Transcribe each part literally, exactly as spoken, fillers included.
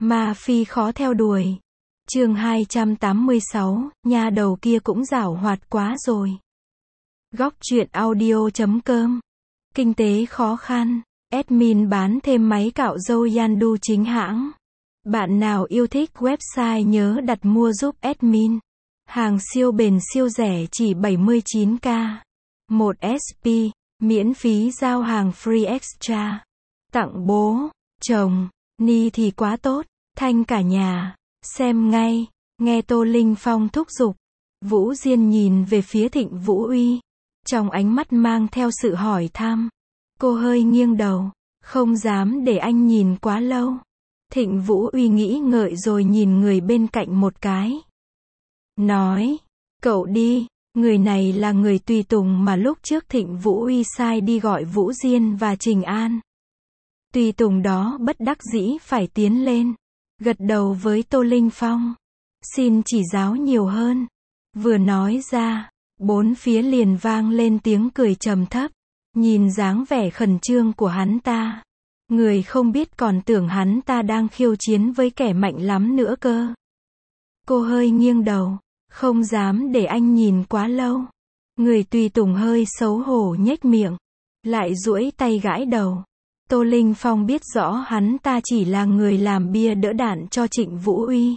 Ma phi khó theo đuổi. Chương hai trăm tám mươi sáu, nha đầu kia cũng giảo hoạt quá rồi. Góc truyện audio chấm com. Kinh tế khó khăn. Admin bán thêm máy cạo râu Yandu chính hãng. Bạn nào yêu thích website nhớ đặt mua giúp admin. Hàng siêu bền siêu rẻ chỉ bảy mươi chín k. một ét pê, miễn phí giao hàng free extra. Tặng bố, chồng, ni thì quá tốt, thanh cả nhà. Xem ngay, nghe Tô Linh Phong thúc giục. Vũ Diên nhìn về phía Thịnh Vũ Uy. Trong ánh mắt mang theo sự hỏi thăm. Cô hơi nghiêng đầu, không dám để anh nhìn quá lâu. Thịnh Vũ Uy nghĩ ngợi rồi nhìn người bên cạnh một cái. Nói, cậu đi, người này là người tùy tùng mà lúc trước Thịnh Vũ Uy sai đi gọi Vũ Diên và Trình An. Tùy tùng đó bất đắc dĩ phải tiến lên. Gật đầu với Tô Linh Phong. Xin chỉ giáo nhiều hơn. Vừa nói ra, bốn phía liền vang lên tiếng cười trầm thấp. Nhìn dáng vẻ khẩn trương của hắn ta. Người không biết còn tưởng hắn ta đang khiêu chiến với kẻ mạnh lắm nữa cơ. Cô hơi nghiêng đầu, không dám để anh nhìn quá lâu. Người tùy tùng hơi xấu hổ nhếch miệng, lại duỗi tay gãi đầu. Tô Linh Phong biết rõ hắn ta chỉ là người làm bia đỡ đạn cho Trịnh Vũ Uy.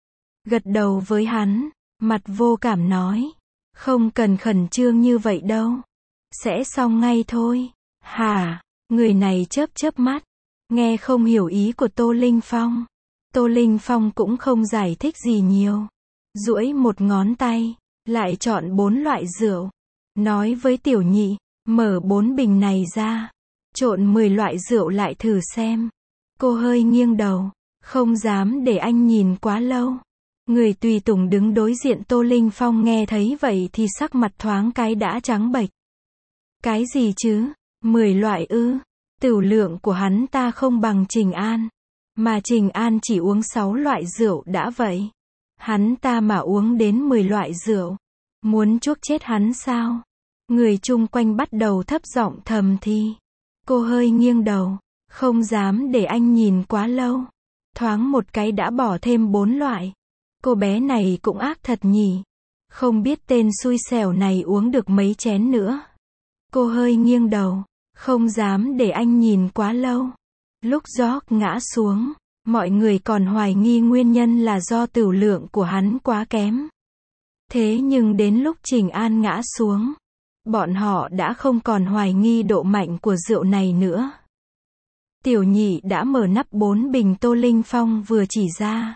Gật đầu với hắn, mặt vô cảm nói. Không cần khẩn trương như vậy đâu. Sẽ xong ngay thôi. Hả? Người này chớp chớp mắt. Nghe không hiểu ý của Tô Linh Phong. Tô Linh Phong cũng không giải thích gì nhiều. Duỗi một ngón tay, lại chọn bốn loại rượu. Nói với Tiểu Nhị, mở bốn bình này ra. Trộn mười loại rượu lại thử xem. Cô hơi nghiêng đầu, không dám để anh nhìn quá lâu. Người tùy tùng đứng đối diện Tô Linh Phong nghe thấy vậy thì sắc mặt thoáng cái đã trắng bệch. Cái gì chứ? Mười loại ư? Tửu lượng của hắn ta không bằng Trình An. Mà Trình An chỉ uống sáu loại rượu đã vậy. Hắn ta mà uống đến mười loại rượu. Muốn chuốc chết hắn sao? Người chung quanh bắt đầu thấp giọng thầm thì. Cô hơi nghiêng đầu, không dám để anh nhìn quá lâu. Thoáng một cái đã bỏ thêm bốn loại. Cô bé này cũng ác thật nhỉ. Không biết tên xui xẻo này uống được mấy chén nữa. Cô hơi nghiêng đầu, không dám để anh nhìn quá lâu. Lúc George ngã xuống, mọi người còn hoài nghi nguyên nhân là do tửu lượng của hắn quá kém. Thế nhưng đến lúc Trình An ngã xuống, bọn họ đã không còn hoài nghi độ mạnh của rượu này nữa. Tiểu Nhị đã mở nắp bốn bình Tô Linh Phong vừa chỉ ra.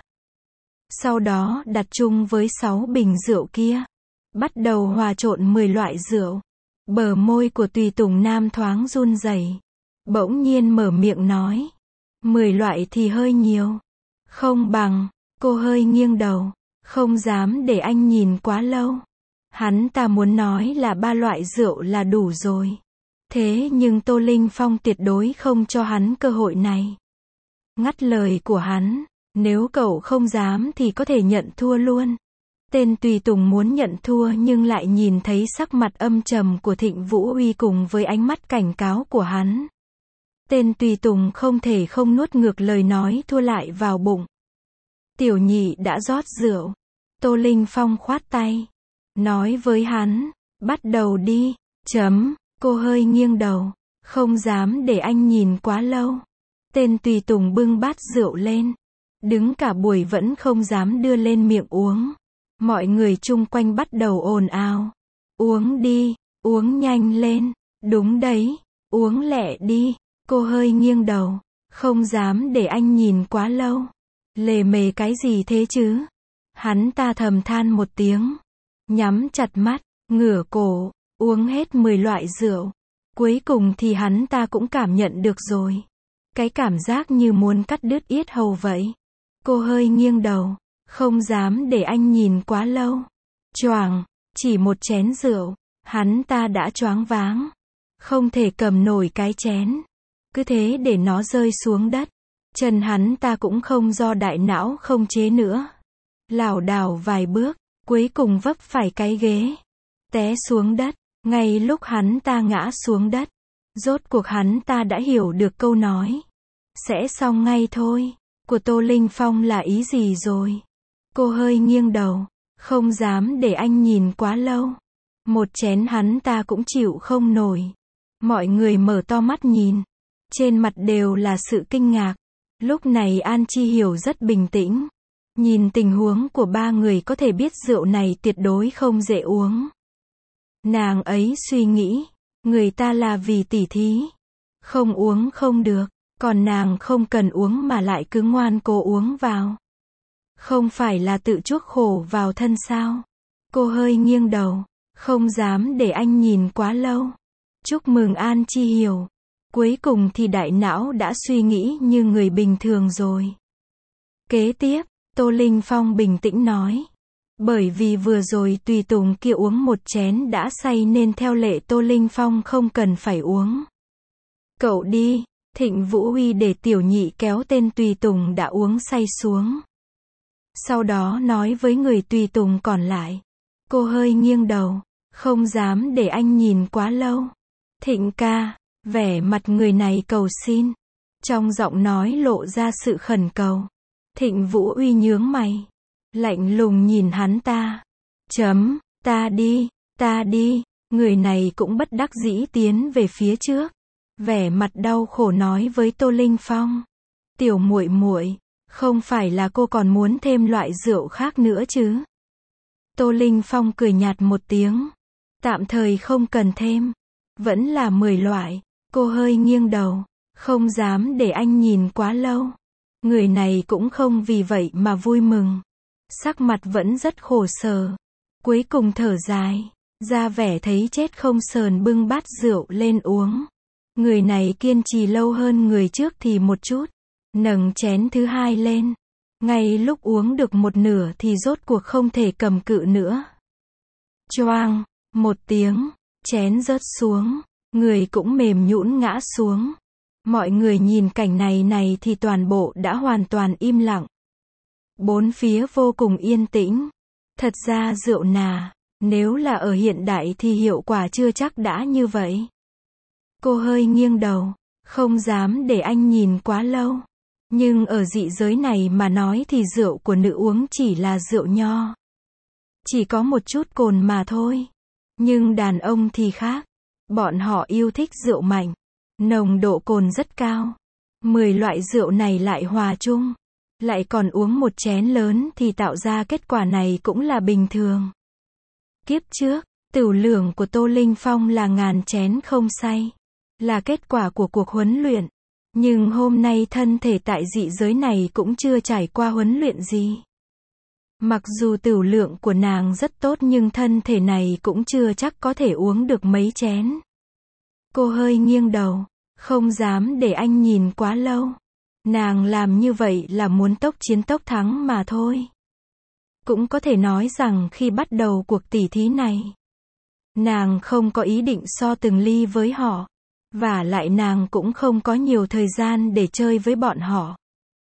Sau đó đặt chung với sáu bình rượu kia. Bắt đầu hòa trộn mười loại rượu. Bờ môi của tùy tùng nam thoáng run rẩy. Bỗng nhiên mở miệng nói. Mười loại thì hơi nhiều. Không bằng, cô hơi nghiêng đầu. Không dám để anh nhìn quá lâu. Hắn ta muốn nói là ba loại rượu là đủ rồi. Thế nhưng Tô Linh Phong tuyệt đối không cho hắn cơ hội này. Ngắt lời của hắn. Nếu cậu không dám thì có thể nhận thua luôn. Tên tùy tùng muốn nhận thua nhưng lại nhìn thấy sắc mặt âm trầm của Thịnh Vũ Uy cùng với ánh mắt cảnh cáo của hắn. Tên tùy tùng không thể không nuốt ngược lời nói thua lại vào bụng. Tiểu Nhị đã rót rượu. Tô Linh Phong khoát tay. Nói với hắn, bắt đầu đi, chấm. Cô hơi nghiêng đầu, không dám để anh nhìn quá lâu. Tên tùy tùng bưng bát rượu lên. Đứng cả buổi vẫn không dám đưa lên miệng uống. Mọi người chung quanh bắt đầu ồn ào. Uống đi, uống nhanh lên. Đúng đấy, uống lẹ đi. Cô hơi nghiêng đầu, không dám để anh nhìn quá lâu. Lề mề cái gì thế chứ? Hắn ta thầm than một tiếng. Nhắm chặt mắt, ngửa cổ, uống hết mười loại rượu. Cuối cùng thì hắn ta cũng cảm nhận được rồi. Cái cảm giác như muốn cắt đứt yết hầu vậy. Cô hơi nghiêng đầu, không dám để anh nhìn quá lâu. Choàng, chỉ một chén rượu, hắn ta đã choáng váng. Không thể cầm nổi cái chén. Cứ thế để nó rơi xuống đất. Chân hắn ta cũng không do đại não không chế nữa. Lảo đảo vài bước, cuối cùng vấp phải cái ghế. Té xuống đất, ngay lúc hắn ta ngã xuống đất. Rốt cuộc hắn ta đã hiểu được câu nói. Sẽ xong ngay thôi. của Tô Linh Phong là ý gì rồi? Cô hơi nghiêng đầu, không dám để anh nhìn quá lâu. Một chén hắn ta cũng chịu không nổi. Mọi người mở to mắt nhìn. Trên mặt đều là sự kinh ngạc. Lúc này An Chi Hiểu rất bình tĩnh. Nhìn tình huống của ba người có thể biết rượu này tuyệt đối không dễ uống. Nàng ấy suy nghĩ, người ta là vì tỉ thí. Không uống không được, còn nàng không cần uống mà lại cứ ngoan cố uống vào. Không phải là tự chuốc khổ vào thân sao? Cô hơi nghiêng đầu, không dám để anh nhìn quá lâu. Chúc mừng An Chi Hiểu. Cuối cùng thì đại não đã suy nghĩ như người bình thường rồi. Kế tiếp, Tô Linh Phong bình tĩnh nói. Bởi vì vừa rồi tùy tùng kia uống một chén đã say nên theo lệ Tô Linh Phong không cần phải uống. Cậu đi, Thịnh Vũ Uy để tiểu nhị kéo tên tùy tùng đã uống say xuống. Sau đó nói với người tùy tùng còn lại. Cô hơi nghiêng đầu, không dám để anh nhìn quá lâu. Thịnh ca, vẻ mặt người này cầu xin. Trong giọng nói lộ ra sự khẩn cầu. Thịnh Vũ Uy nhướng mày. Lạnh lùng nhìn hắn ta. Chấm, ta đi, ta đi. Người này cũng bất đắc dĩ tiến về phía trước. Vẻ mặt đau khổ nói với Tô Linh Phong. Tiểu muội muội, không phải là cô còn muốn thêm loại rượu khác nữa chứ? Tô Linh Phong cười nhạt một tiếng. Tạm thời không cần thêm. Vẫn là mười loại. Cô hơi nghiêng đầu. Không dám để anh nhìn quá lâu. Người này cũng không vì vậy mà vui mừng. Sắc mặt vẫn rất khổ sở. Cuối cùng thở dài. Ra vẻ thấy chết không sờn bưng bát rượu lên uống. Người này kiên trì lâu hơn người trước thì một chút. Nâng chén thứ hai lên. Ngay lúc uống được một nửa thì rốt cuộc không thể cầm cự nữa. Choang, một tiếng, chén rớt xuống. Người cũng mềm nhũn ngã xuống. Mọi người nhìn cảnh này này thì toàn bộ đã hoàn toàn im lặng. Bốn phía vô cùng yên tĩnh. Thật ra rượu nà, nếu là ở hiện đại thì hiệu quả chưa chắc đã như vậy. Cô hơi nghiêng đầu, không dám để anh nhìn quá lâu. Nhưng ở dị giới này mà nói thì rượu của nữ uống chỉ là rượu nho. Chỉ có một chút cồn mà thôi. Nhưng đàn ông thì khác. Bọn họ yêu thích rượu mạnh. Nồng độ cồn rất cao. Mười loại rượu này lại hòa chung. Lại còn uống một chén lớn thì tạo ra kết quả này cũng là bình thường. Kiếp trước, tửu lượng của Tô Linh Phong là ngàn chén không say. Là kết quả của cuộc huấn luyện. Nhưng hôm nay thân thể tại dị giới này cũng chưa trải qua huấn luyện gì. Mặc dù tửu lượng của nàng rất tốt nhưng thân thể này cũng chưa chắc có thể uống được mấy chén. Cô hơi nghiêng đầu, không dám để anh nhìn quá lâu. Nàng làm như vậy là muốn tốc chiến tốc thắng mà thôi. Cũng có thể nói rằng khi bắt đầu cuộc tỉ thí này, nàng không có ý định so từng ly với họ. Và lại nàng cũng không có nhiều thời gian để chơi với bọn họ.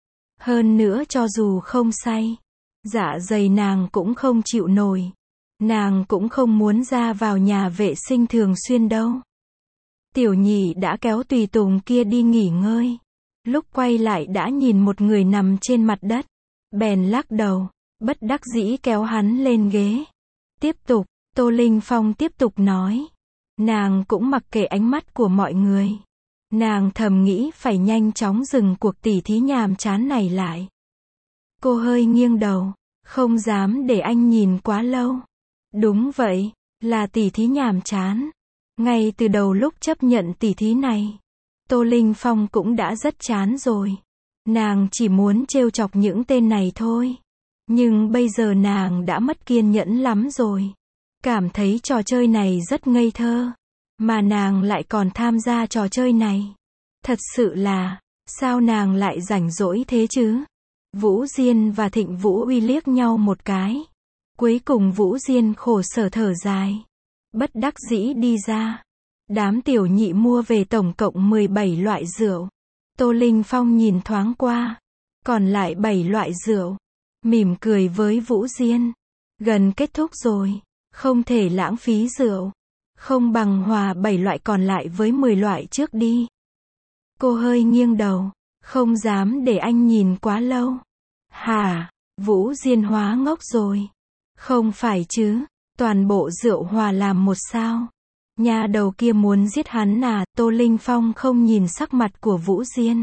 Hơn nữa cho dù không say, dạ dày nàng cũng không chịu nổi. Nàng cũng không muốn ra vào nhà vệ sinh thường xuyên đâu. Tiểu nhị đã kéo tùy tùng kia đi nghỉ ngơi. Lúc quay lại đã nhìn một người nằm trên mặt đất. Bèn lắc đầu, bất đắc dĩ kéo hắn lên ghế. Tiếp tục, Tô Linh Phong tiếp tục nói. Nàng cũng mặc kệ ánh mắt của mọi người. Nàng thầm nghĩ phải nhanh chóng dừng cuộc tỉ thí nhàm chán này lại. Cô hơi nghiêng đầu, không dám để anh nhìn quá lâu. Đúng vậy, là tỉ thí nhàm chán. Ngay từ đầu lúc chấp nhận tỉ thí này, Tô Linh Phong cũng đã rất chán rồi. Nàng chỉ muốn trêu chọc những tên này thôi. Nhưng bây giờ nàng đã mất kiên nhẫn lắm rồi. Cảm thấy trò chơi này rất ngây thơ. Mà nàng lại còn tham gia trò chơi này. Thật sự là, sao nàng lại rảnh rỗi thế chứ? Vũ Diên và Thịnh Vũ Uy liếc nhau một cái. Cuối cùng Vũ Diên khổ sở thở dài. Bất đắc dĩ đi ra. Đám tiểu nhị mua về tổng cộng mười bảy loại rượu. Tô Linh Phong nhìn thoáng qua. Còn lại bảy loại rượu. Mỉm cười với Vũ Diên. Gần kết thúc rồi. Không thể lãng phí rượu. Không bằng hòa bảy loại còn lại với mười loại trước đi. Cô hơi nghiêng đầu. Không dám để anh nhìn quá lâu. Hả? Vũ Diên hóa ngốc rồi. Không phải chứ, toàn bộ rượu hòa làm một sao. Nhà đầu kia muốn giết hắn à? Tô Linh Phong không nhìn sắc mặt của Vũ Diên.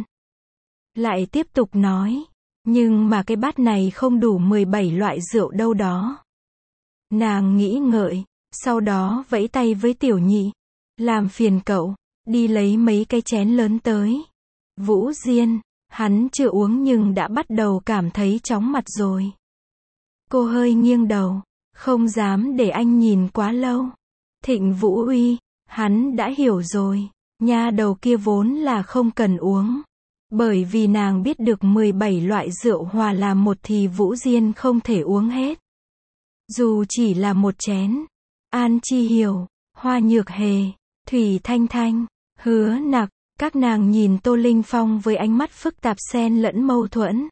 Lại tiếp tục nói. Nhưng mà cái bát này không đủ mười bảy loại rượu đâu đó. Nàng nghĩ ngợi, sau đó vẫy tay với Tiểu Nhị. Làm phiền cậu, đi lấy mấy cái chén lớn tới. Vũ Diên, hắn chưa uống nhưng đã bắt đầu cảm thấy chóng mặt rồi. Cô hơi nghiêng đầu, không dám để anh nhìn quá lâu. Thịnh Vũ Uy, hắn đã hiểu rồi, nha đầu kia vốn là không cần uống. Bởi vì nàng biết được mười bảy loại rượu hòa làm một thì Vũ Diên không thể uống hết. Dù chỉ là một chén. An Chi Hiểu, Hoa Nhược Hề, Thủy Thanh Thanh, Hứa Nặc, các nàng nhìn Tô Linh Phong với ánh mắt phức tạp xen lẫn mâu thuẫn.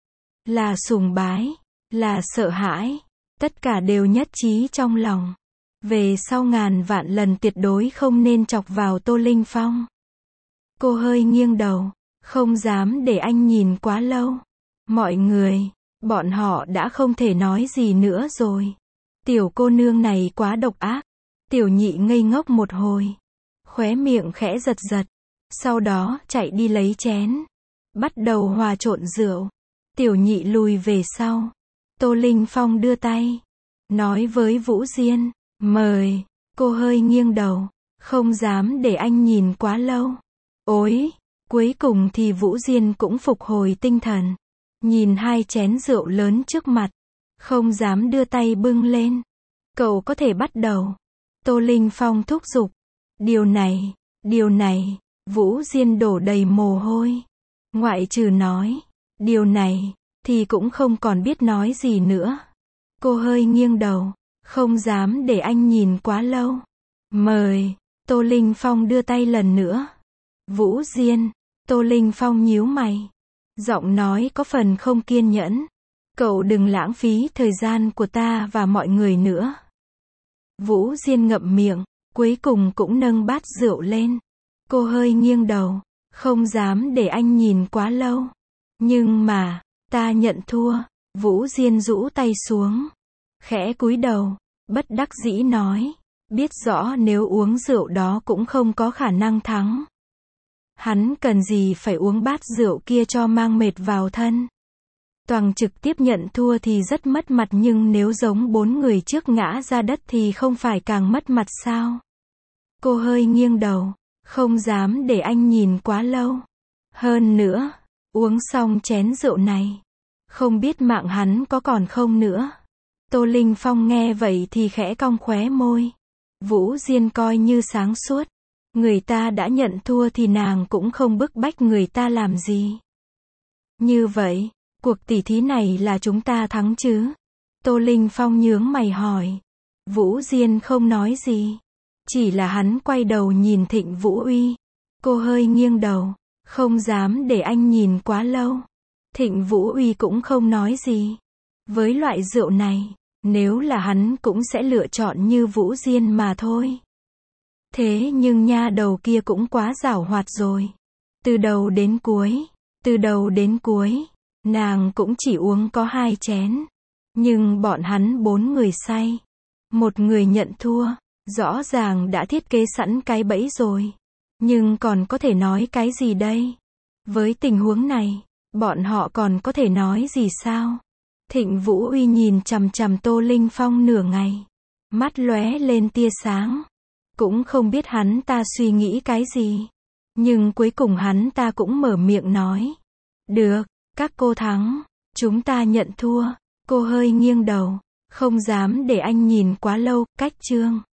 Là sùng bái, là sợ hãi, tất cả đều nhất trí trong lòng. Về sau ngàn vạn lần tuyệt đối không nên chọc vào Tô Linh Phong. Cô hơi nghiêng đầu, không dám để anh nhìn quá lâu. Mọi người, bọn họ đã không thể nói gì nữa rồi. Tiểu cô nương này quá độc ác. Tiểu Nhị ngây ngốc một hồi. Khóe miệng khẽ giật giật. Sau đó chạy đi lấy chén. Bắt đầu hòa trộn rượu. Tiểu Nhị lùi về sau. Tô Linh Phong đưa tay. Nói với Vũ Diên. Mời. Cô hơi nghiêng đầu. Không dám để anh nhìn quá lâu. Ôi! Cuối cùng thì Vũ Diên cũng phục hồi tinh thần. Nhìn hai chén rượu lớn trước mặt. Không dám đưa tay bưng lên. Cậu có thể bắt đầu. Tô Linh Phong thúc giục. Điều này, điều này, Vũ Diên đổ đầy mồ hôi. Ngoại trừ nói, điều này, thì cũng không còn biết nói gì nữa. Cô hơi nghiêng đầu, không dám để anh nhìn quá lâu. Mời, Tô Linh Phong đưa tay lần nữa. Vũ Diên, Tô Linh Phong nhíu mày. Giọng nói có phần không kiên nhẫn. Cậu đừng lãng phí thời gian của ta và mọi người nữa. Vũ Diên ngậm miệng, cuối cùng cũng nâng bát rượu lên. Cô hơi nghiêng đầu, không dám để anh nhìn quá lâu. Nhưng mà, ta nhận thua. Vũ Diên rũ tay xuống. Khẽ cúi đầu, bất đắc dĩ nói. Biết rõ nếu uống rượu đó cũng không có khả năng thắng. Hắn cần gì phải uống bát rượu kia cho mang mệt vào thân. Toàn trực tiếp nhận thua thì rất mất mặt nhưng nếu giống bốn người trước ngã ra đất thì không phải càng mất mặt sao? Cô hơi nghiêng đầu, không dám để anh nhìn quá lâu. Hơn nữa, uống xong chén rượu này, không biết mạng hắn có còn không nữa. Tô Linh Phong nghe vậy thì khẽ cong khóe môi. Vũ Diên coi như sáng suốt. Người ta đã nhận thua thì nàng cũng không bức bách người ta làm gì. Như vậy, cuộc tỉ thí này là chúng ta thắng chứ? Tô Linh Phong nhướng mày hỏi. Vũ Diên không nói gì. Chỉ là hắn quay đầu nhìn Thịnh Vũ Uy. Cô hơi nghiêng đầu, không dám để anh nhìn quá lâu. Thịnh Vũ Uy cũng không nói gì. Với loại rượu này, nếu là hắn cũng sẽ lựa chọn như Vũ Diên mà thôi. Thế nhưng nha đầu kia cũng quá giảo hoạt rồi. Từ đầu đến cuối, từ đầu đến cuối, nàng cũng chỉ uống có hai chén. Nhưng bọn hắn bốn người say. Một người nhận thua, rõ ràng đã thiết kế sẵn cái bẫy rồi. Nhưng còn có thể nói cái gì đây? Với tình huống này, bọn họ còn có thể nói gì sao? Thịnh Vũ Uy nhìn chằm chằm Tô Linh Phong nửa ngày. Mắt lóe lên tia sáng. Cũng không biết hắn ta suy nghĩ cái gì. Nhưng cuối cùng hắn ta cũng mở miệng nói. Được, các cô thắng. Chúng ta nhận thua. Cô hơi nghiêng đầu. Không dám để anh nhìn quá lâu. Cách chương